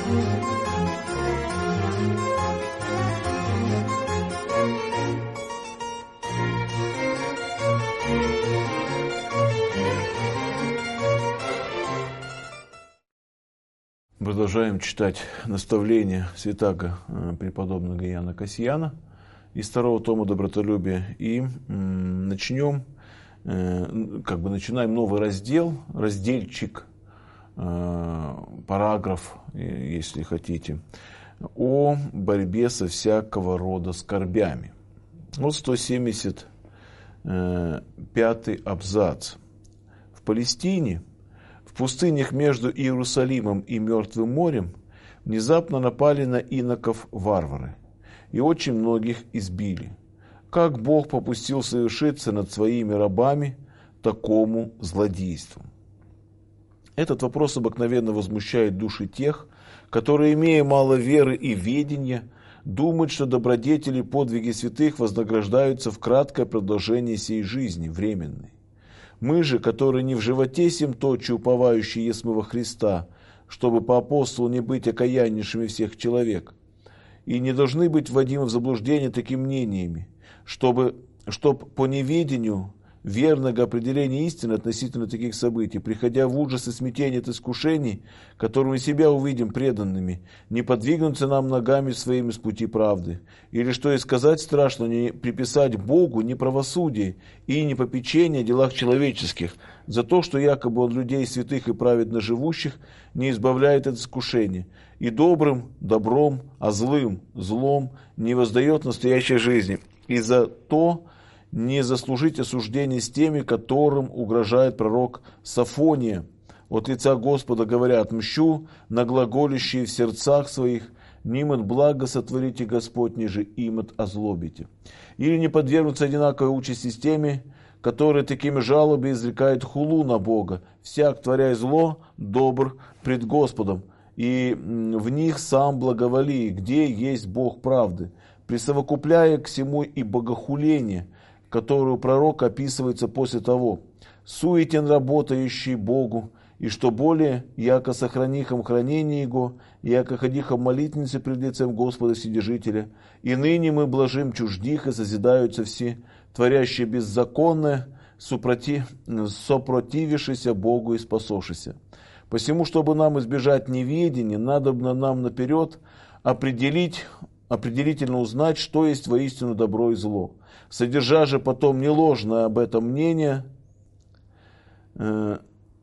Продолжаем читать наставления святаго преподобного Иоанна Кассияна из второго тома «Добротолюбие». И начинаем новый раздел, разделчик, параграф, если хотите, о борьбе со всякого рода скорбями. Вот 175-й абзац. В Палестине, в пустынях между Иерусалимом и Мертвым морем, внезапно напали на иноков варвары, и очень многих избили. Как Бог попустил совершиться над своими рабами такому злодейству? Этот вопрос обыкновенно возмущает души тех, которые, имея мало веры и ведения, думают, что добродетели и подвиги святых вознаграждаются в краткое продолжение сей жизни, временной. Мы же, которые не в животе сим точи уповающие есмы во Христа, чтобы по апостолу не быть окаяннейшими всех человек, и не должны быть вводимы в заблуждение такими мнениями, чтоб по неведению верного определения истины относительно таких событий, приходя в ужас и смятение от искушений, которым мы себя увидим преданными, не подвигнуться нам ногами своими с пути правды, или, что и сказать страшно, не приписать Богу неправосудие и непопечение о делах человеческих, за то, что якобы Он людей святых и праведно живущих не избавляет от искушения, и добрым добром, а злым злом не воздает настоящей жизни, и за то не заслужить осуждения с теми, которым угрожает пророк Софония. От лица Господа говорят: «Мщу на глаголющие в сердцах своих, нимат благо сотворите Господь, ниже имат озлобите». Или не подвергнуться одинаковой участи с теми, которые такими жалобами изрекают хулу на Бога: «Всяк, творяй зло, добр пред Господом, и в них сам благоволи, где есть Бог правды», присовокупляя к всему и богохуление, которую пророк описывается после того: «Суетен работающий Богу, и что более, яко сохранихом хранение Его, яко ходихом молитвенницы пред лицем Господа Вседержителя, и ныне мы блажим чуждих, и созидаются все, творящие беззаконное, сопротивившися Богу и спасошися. Посему, чтобы нам избежать неведения, надобно нам наперед определительно узнать, что есть воистину добро и зло. Содержа же потом не ложное об этом мнение, о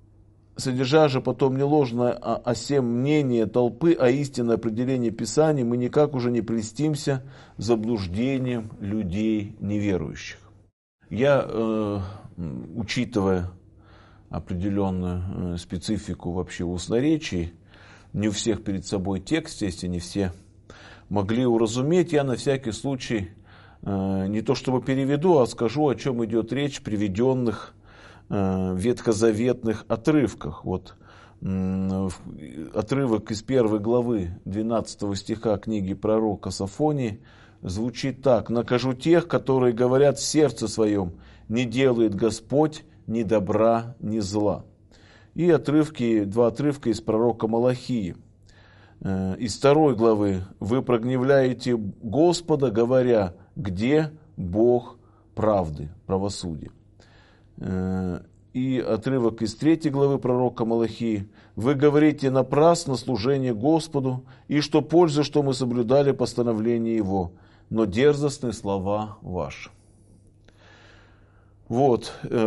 сем мнение толпы, а истинное определение Писаний, мы никак уже не прельстимся заблуждением людей неверующих. Я, учитывая определенную специфику вообще устноречий, не у всех перед собой текст есть, и не все могли уразуметь, я на всякий случай не то чтобы переведу, а скажу, о чем идет речь в приведенных ветхозаветных отрывках. Вот отрывок из 1 главы 12 стиха книги пророка Софонии звучит так: «Накажу тех, которые говорят в сердце своем, не делает Господь ни добра, ни зла». И два отрывка из пророка Малахии. Из 2 главы: «Вы прогневляете Господа, говоря, где Бог правды, правосудия». И отрывок из 3 главы пророка Малахии: «Вы говорите напрасно служение Господу, и что польза, что мы соблюдали постановление Его, но дерзостны слова ваши». Вот.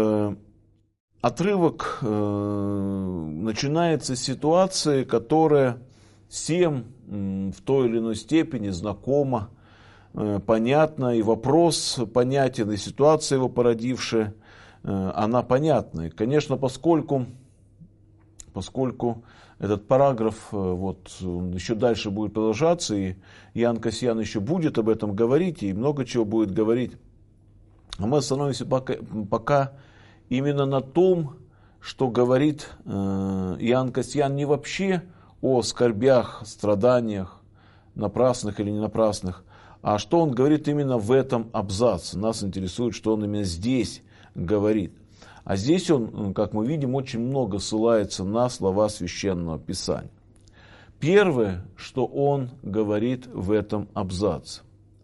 Отрывок начинается с ситуации, которая всем в той или иной степени знакома, понятна, и вопрос понятен, и ситуация его породившая, она понятна. И, конечно, поскольку этот параграф еще дальше будет продолжаться, и Иоанн Кассиян еще будет об этом говорить, и много чего будет говорить, а мы остановимся пока именно на том, что говорит Иоанн Кассиян не вообще о скорбях, страданиях, напрасных или не напрасных, а что он говорит именно в этом абзаце. Нас интересует, что он именно здесь говорит. А здесь он, как мы видим, очень много ссылается на слова Священного Писания. Первое, что он говорит в этом абзаце.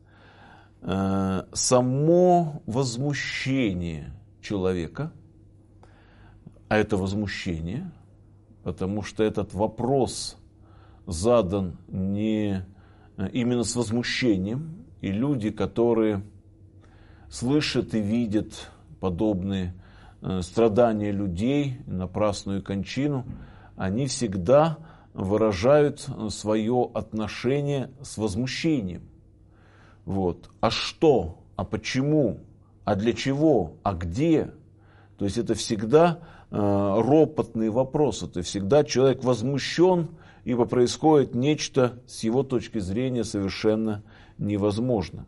Само возмущение человека, а это возмущение, потому что этот вопрос задан не именно с возмущением, и люди, которые слышат и видят подобные страдания людей, напрасную кончину, они всегда выражают свое отношение с возмущением. Вот. А что? А почему? А для чего? А где? То есть это всегда ропотные вопросы. То есть всегда человек возмущен, ибо происходит нечто с его точки зрения совершенно невозможно.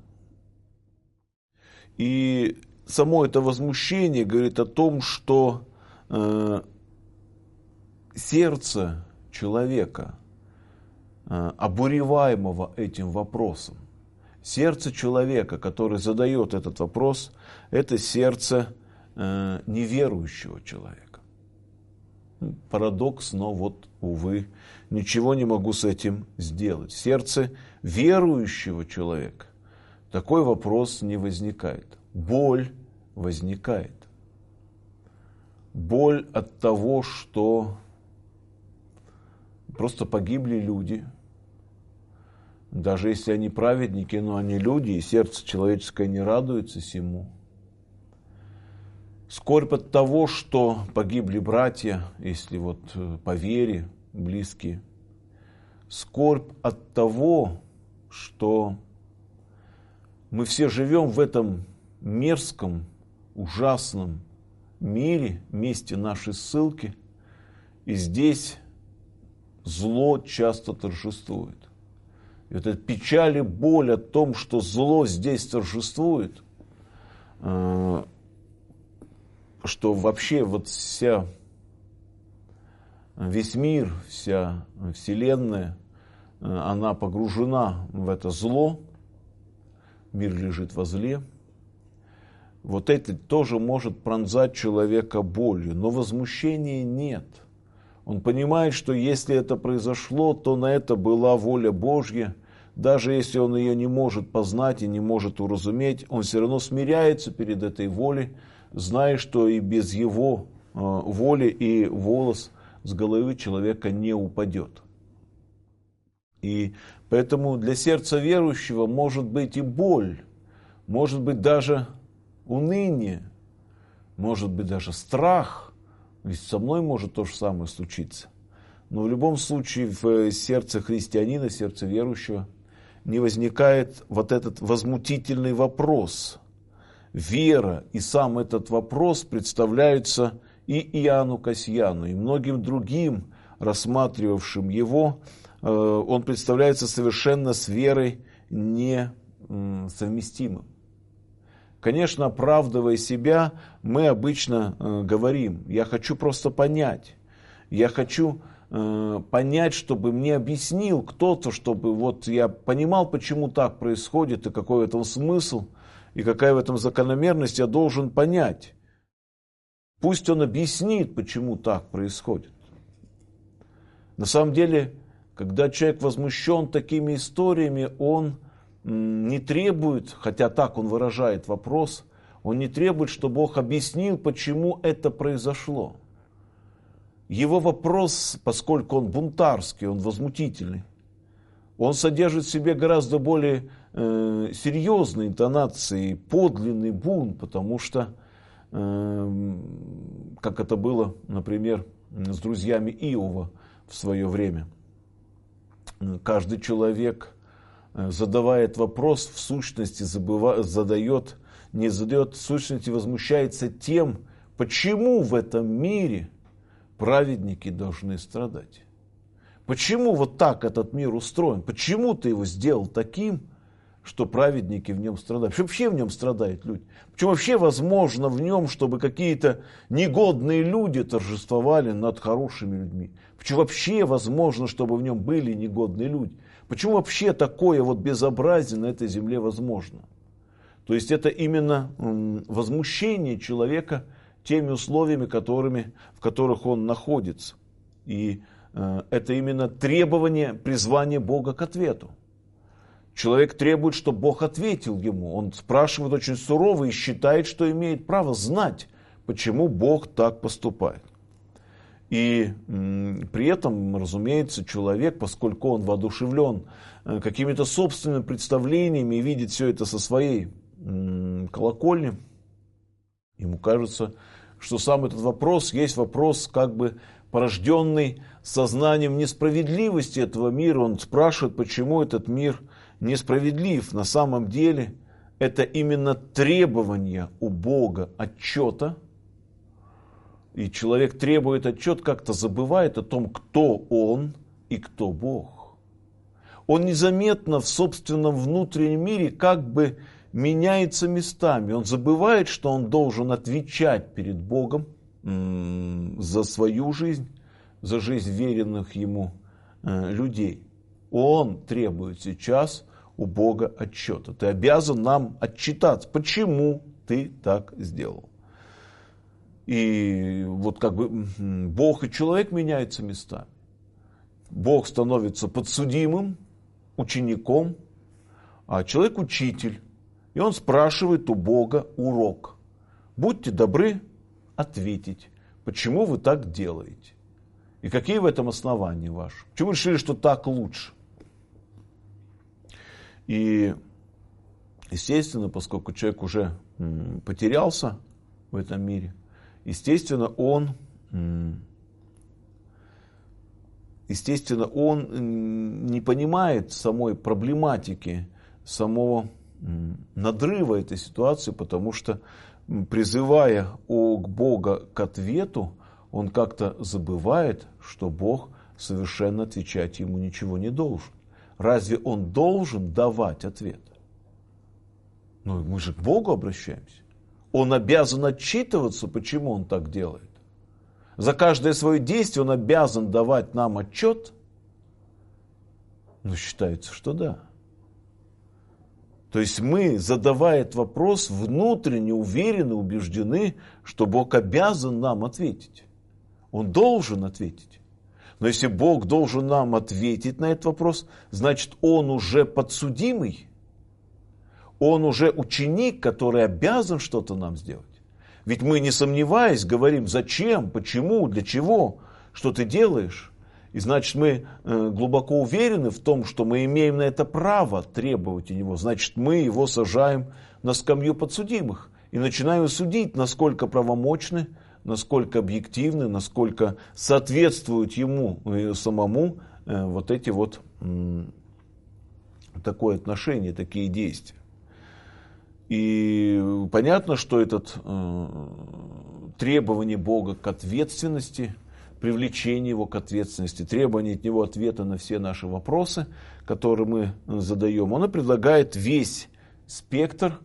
И само это возмущение говорит о том, что сердце человека, обуреваемого этим вопросом, сердце человека, который задает этот вопрос, это сердце неверующего человека. Парадокс, но вот, увы, ничего не могу с этим сделать. В сердце верующего человека такой вопрос не возникает. Боль возникает. Боль от того, что просто погибли люди. Даже если они праведники, но они люди, и сердце человеческое не радуется сему. Скорбь от того, что погибли братья, если вот по вере близкие. Скорбь от того, что мы все живем в этом мерзком, ужасном мире, месте нашей ссылки, и здесь зло часто торжествует. И вот эта печаль и боль о том, что зло здесь торжествует, что вообще вот весь мир, вся вселенная, она погружена в это зло, мир лежит во зле. Вот это тоже может пронзать человека болью, но возмущения нет. Он понимает, что если это произошло, то на это была воля Божья. Даже если он ее не может познать и не может уразуметь, он все равно смиряется перед этой волей, зная, что и без его воли и волос с головы человека не упадет. И поэтому для сердца верующего может быть и боль, может быть даже уныние, может быть даже страх. Ведь со мной может то же самое случиться. Но в любом случае в сердце христианина, в сердце верующего не возникает вот этот возмутительный вопрос. Вера и сам этот вопрос представляются и Иоанну Кассияну, и многим другим, рассматривавшим его, он представляется совершенно с верой несовместимым. Конечно, оправдывая себя, мы обычно говорим: я хочу просто понять, я хочу понять, чтобы мне объяснил кто-то, чтобы вот я понимал, почему так происходит, и какой в этом смысл, и какая в этом закономерность, я должен понять. Пусть он объяснит, почему так происходит. На самом деле, когда человек возмущен такими историями, он не требует, хотя так он выражает вопрос, он не требует, чтобы Бог объяснил, почему это произошло. Его вопрос, поскольку он бунтарский, он возмутительный, он содержит в себе гораздо более серьезные интонации, подлинный бунт, потому что, как это было, например, с друзьями Иова в свое время, каждый человек задавает вопрос, в сущности задает, в сущности возмущается тем, почему в этом мире праведники должны страдать. Почему вот так этот мир устроен? Почему ты его сделал таким, что праведники в нем страдают? Почему вообще в нем страдают люди? Почему вообще возможно в нем, чтобы какие-то негодные люди торжествовали над хорошими людьми? Почему вообще возможно, чтобы в нем были негодные люди? Почему вообще такое вот безобразие на этой земле возможно? То есть это именно возмущение человека теми условиями, в которых он находится. И это именно требование, призвание Бога к ответу. Человек требует, чтобы Бог ответил ему. Он спрашивает очень сурово и считает, что имеет право знать, почему Бог так поступает. И при этом, разумеется, человек, поскольку он воодушевлен какими-то собственными представлениями и видит все это со своей колокольни, ему кажется, что сам этот вопрос есть вопрос, как бы порожденный сознанием несправедливости этого мира. Он спрашивает, почему этот мир несправедлив. На самом деле это именно требование у Бога отчета. И человек требует отчет, как-то забывает о том, кто он и кто Бог. Он незаметно в собственном внутреннем мире как бы меняется местами. Он забывает, что он должен отвечать перед Богом за свою жизнь, за жизнь веренных ему людей. Он требует сейчас у Бога отчета. Ты обязан нам отчитаться, почему ты так сделал. И вот как бы Бог и человек меняются местами. Бог становится подсудимым, учеником, а человек учитель. И он спрашивает у Бога урок. Будьте добры ответить, почему вы так делаете. И какие в этом основания ваши? Почему вы решили, что так лучше? И, естественно, поскольку человек уже потерялся в этом мире, естественно, он не понимает самой проблематики, самого надрыва этой ситуации, потому что, призывая Бога к ответу, он как-то забывает, что Бог совершенно отвечать ему ничего не должен. Разве он должен давать ответ? Ну, мы же к Богу обращаемся. Он обязан отчитываться, почему он так делает. За каждое свое действие он обязан давать нам отчет. Ну, считается, что да. То есть мы, задавая этот вопрос, внутренне уверены, убеждены, что Бог обязан нам ответить. Он должен ответить. Но если Бог должен нам ответить на этот вопрос, значит, Он уже подсудимый. Он уже ученик, который обязан что-то нам сделать. Ведь мы, не сомневаясь, говорим, зачем, почему, для чего, что ты делаешь. И значит, мы глубоко уверены в том, что мы имеем на это право требовать у него. Значит, мы его сажаем на скамью подсудимых и начинаем судить, насколько правомочны, насколько объективны, насколько соответствуют ему самому вот эти вот такое отношение, такие действия. И понятно, что это требование Бога к ответственности, привлечение его к ответственности, требование от него ответа на все наши вопросы, которые мы задаем, оно предлагает весь спектр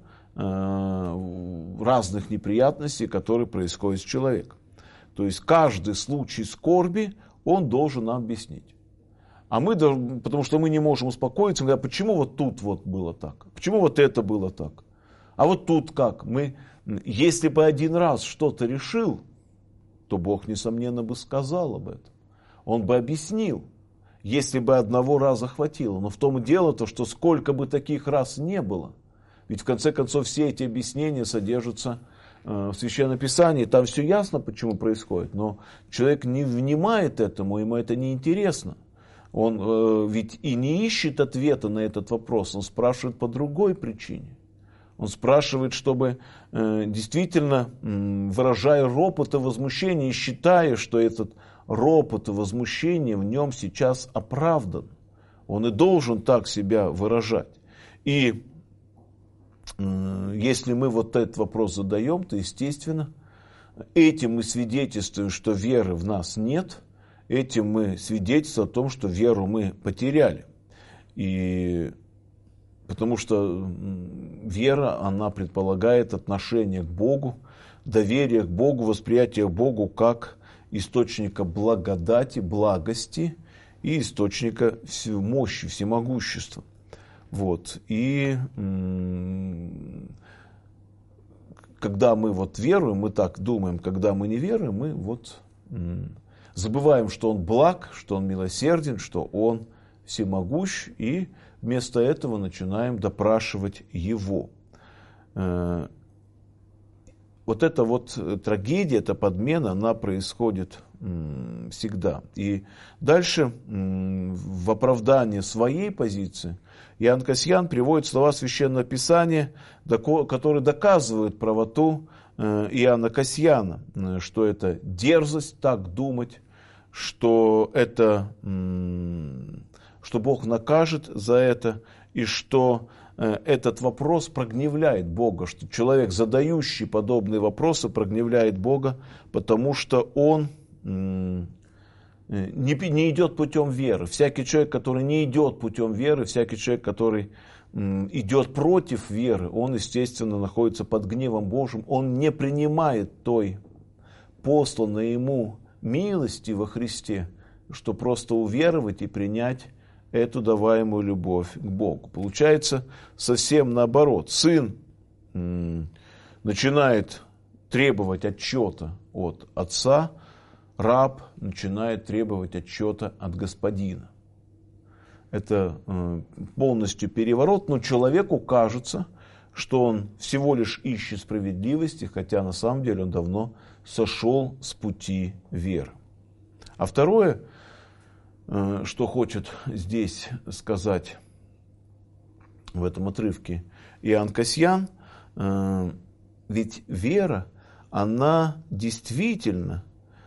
разных неприятностей, которые происходят с человеком. То есть каждый случай скорби он должен нам объяснить. А мы, потому что мы не можем успокоиться, говоря, почему вот тут вот было так, почему вот это было так, а вот тут как. Если бы один раз что-то решил, то Бог, несомненно, бы сказал об этом. Он бы объяснил, если бы одного раза хватило. Но в том и дело-то, что сколько бы таких раз не было, ведь в конце концов все эти объяснения содержатся в Священном Писании, там все ясно, почему происходит, но человек не внимает этому, ему это не интересно. Он ведь и не ищет ответа на этот вопрос, он спрашивает по другой причине. Он спрашивает, чтобы действительно, выражая ропот и возмущение, и считая, что этот ропот и возмущение в нем сейчас оправдан. Он и должен так себя выражать. И если мы вот этот вопрос задаем, то, естественно, этим мы свидетельствуем, что веры в нас нет, этим мы свидетельствуем о том, что веру мы потеряли. И потому что вера, она предполагает отношение к Богу, доверие к Богу, восприятие к Богу как источника благодати, благости и источника мощи, всемогущества. Вот. И когда мы вот веруем, мы так думаем, когда мы не веруем, мы вот забываем, что Он благ, что Он милосерден, что Он всемогущ, и вместо этого начинаем допрашивать Его. Вот эта вот трагедия, эта подмена, она происходит всегда. И дальше в оправдание своей позиции Иоанн Кассиан приводит слова Священного Писания, которые доказывают правоту Иоанна Кассиана, что это дерзость так думать, что Бог накажет за это, и что этот вопрос прогневляет Бога, что человек, задающий подобные вопросы, прогневляет Бога, потому что он не идет путем веры. Всякий человек, который не идет путем веры, всякий человек, который идет против веры, он, естественно, находится под гневом Божьим, он не принимает той посланной ему милости во Христе, что просто уверовать и принять эту даваемую любовь к Богу. Получается совсем наоборот. Сын начинает требовать отчета от отца, раб начинает требовать отчета от господина. Это полностью переворот, но человеку кажется, что он всего лишь ищет справедливости, хотя на самом деле он давно сошел с пути веры. А второе, что хочет здесь сказать в этом отрывке Иоанн Кассиан, ведь вера, она действительно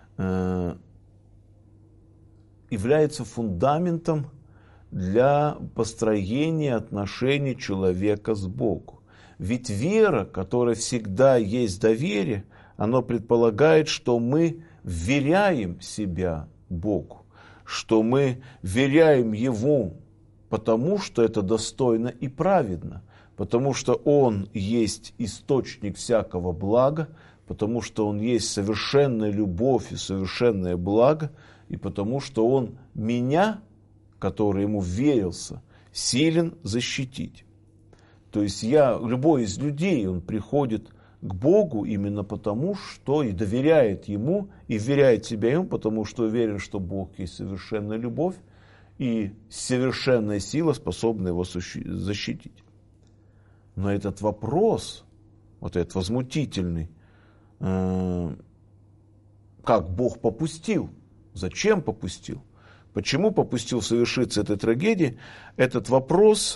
является фундаментом для построения отношений человека с Богом. Ведь вера, которая всегда есть доверие, она предполагает, что мы вверяем себя Богу, что мы вверяем Ему, потому что это достойно и праведно, потому что Он есть источник всякого блага, потому что Он есть совершенная любовь и совершенное благо, и потому что Он меня, который Ему верился, силен защитить. То есть любой из людей, он приходит к Богу именно потому, что и доверяет Ему, и вверяет себя Ему, потому что уверен, что Бог есть совершенная любовь и совершенная сила, способная его защитить. Но этот вопрос, вот этот возмутительный, как Бог попустил, зачем попустил, почему попустил совершиться этой трагедии, этот вопрос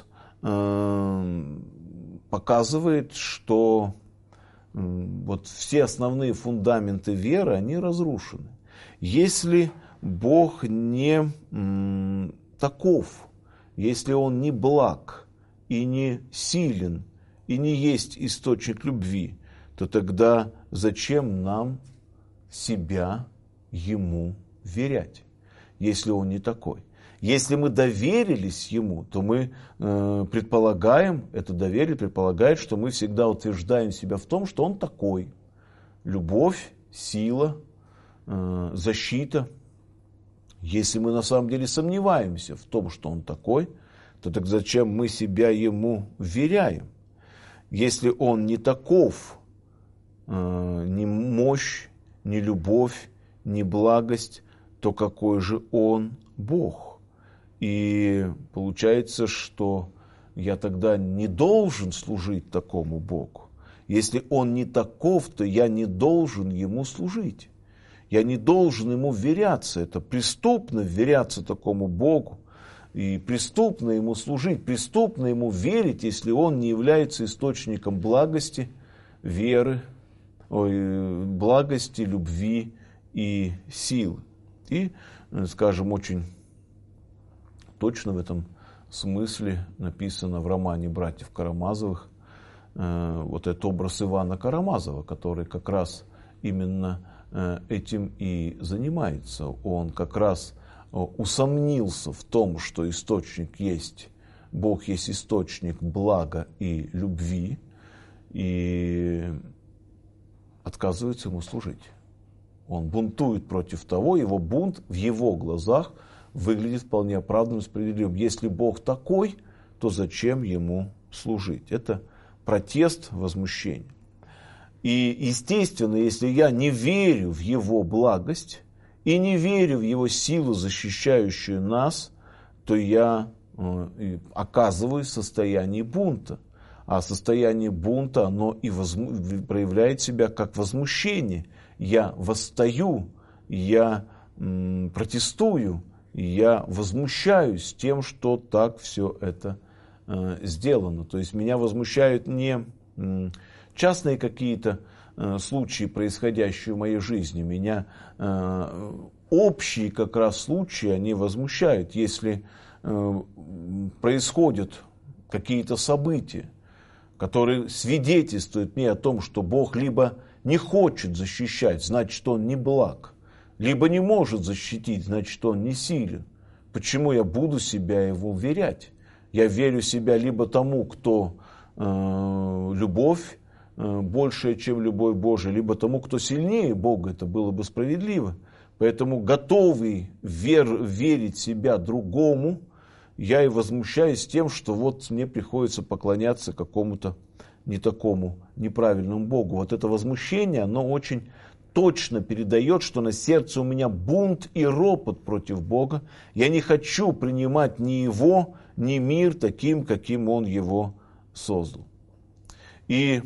показывает, что вот все основные фундаменты веры, они разрушены. Если Бог не таков, если Он не благ и не силен, и не есть источник любви, то тогда зачем нам себя Ему верять, если Он не такой? Если мы доверились Ему, то мы предполагаем, это доверие предполагает, что мы всегда утверждаем себя в том, что Он такой. Любовь, сила, защита. Если мы на самом деле сомневаемся в том, что Он такой, то так зачем мы себя Ему вверяем? Если Он не таков, ни мощь, ни любовь, ни благость, то какой же Он Бог? И получается, что я тогда не должен служить такому Богу. Если Он не таков, то я не должен Ему служить. Я не должен Ему вверяться. Это преступно вверяться такому Богу. И преступно Ему служить, преступно Ему верить, если Он не является источником благости, веры, благости, любви и силы. И, скажем, очень точно в этом смысле написано в романе братьев Карамазовых вот этот образ Ивана Карамазова, который как раз именно этим и занимается. Он как раз усомнился в том, что источник есть, Бог есть источник блага и любви, и отказывается Ему служить. Он бунтует против того, его бунт в его глазах выглядит вполне оправданным, справедливым. Если Бог такой, то зачем Ему служить? Это протест, возмущение. И, естественно, если я не верю в Его благость и не верю в Его силу, защищающую нас, то я оказываюсь в состоянии бунта. А состояние бунта, оно и проявляет себя как возмущение. Я восстаю, я протестую, я возмущаюсь тем, что так все это сделано. То есть меня возмущают не частные какие-то случаи, происходящие в моей жизни. Меня общие как раз случаи, они возмущают. Если происходят какие-то события, которые свидетельствуют мне о том, что Бог либо не хочет защищать, значит, Он не благ, либо не может защитить, значит, Он не силен. Почему я буду себя Его уверять? Я верю себя либо тому, кто любовь большая, чем любовь Божия, либо тому, кто сильнее Бога. Это было бы справедливо. Поэтому готовый верить себя другому, я и возмущаюсь тем, что вот мне приходится поклоняться какому-то не такому неправильному Богу. Вот это возмущение, оно очень точно передает, что на сердце у меня бунт и ропот против Бога. Я не хочу принимать ни Его, ни мир таким, каким Он его создал. И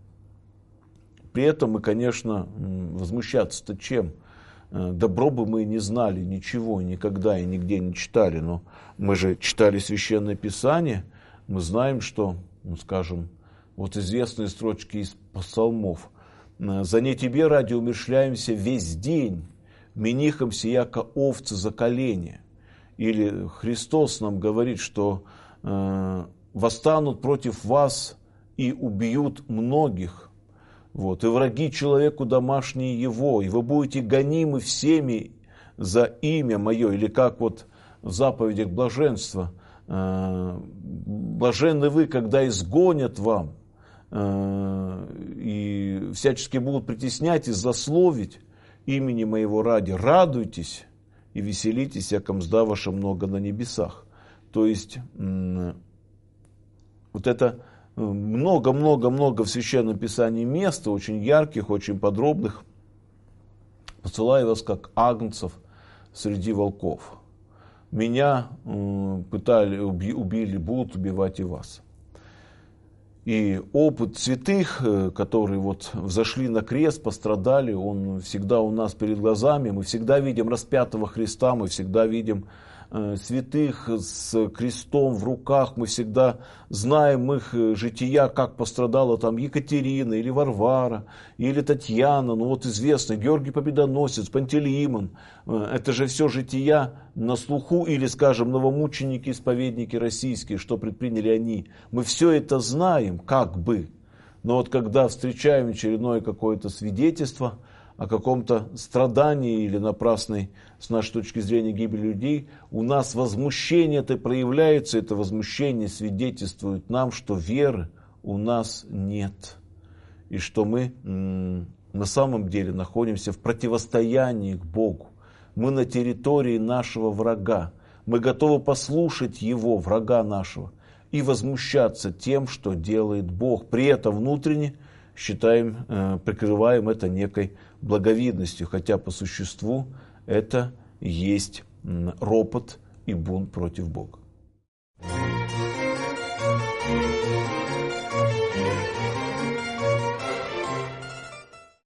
при этом мы, конечно, возмущаться-то чем? Добро бы мы не знали ничего, никогда и нигде не читали, но мы же читали Священное Писание, мы знаем, что, скажем, вот известные строчки из псалмов. «За не тебе ради умерщвляемся весь день, менихомся яко овцы за колени». Или Христос нам говорит, что восстанут против вас и убьют многих. Вот, и враги человеку домашние его, и вы будете гонимы всеми за имя мое, или как вот в заповедях блаженства, блаженны вы, когда изгонят вам, и всячески будут притеснять и злословить имени моего ради, радуйтесь и веселитесь, яко мзда ваша много на небесах. То есть, вот это много-много-много в Священном Писании мест, очень ярких, очень подробных. Посылаю вас, как агнцев среди волков. Меня пытали, убили, будут убивать и вас. И опыт святых, которые вот взошли на крест, пострадали, он всегда у нас перед глазами. Мы всегда видим распятого Христа, мы всегда видим святых с крестом в руках, мы всегда знаем их жития, как пострадала там Екатерина или Варвара, или Татьяна, ну вот известно, Георгий Победоносец, Пантелеимон. Это же все жития на слуху, или, скажем, новомученики, исповедники российские, что предприняли они. Мы все это знаем, как бы. Но вот когда встречаем очередное какое-то свидетельство о каком-то страдании или напрасной, с нашей точки зрения, гибели людей, у нас возмущение это проявляется, это возмущение свидетельствует нам, что веры у нас нет. И что мы на самом деле находимся в противостоянии к Богу. Мы на территории нашего врага. Мы готовы послушать его, врага нашего, и возмущаться тем, что делает Бог. При этом внутренне прикрываем это некой благовидностью, хотя по существу это есть ропот и бунт против Бога.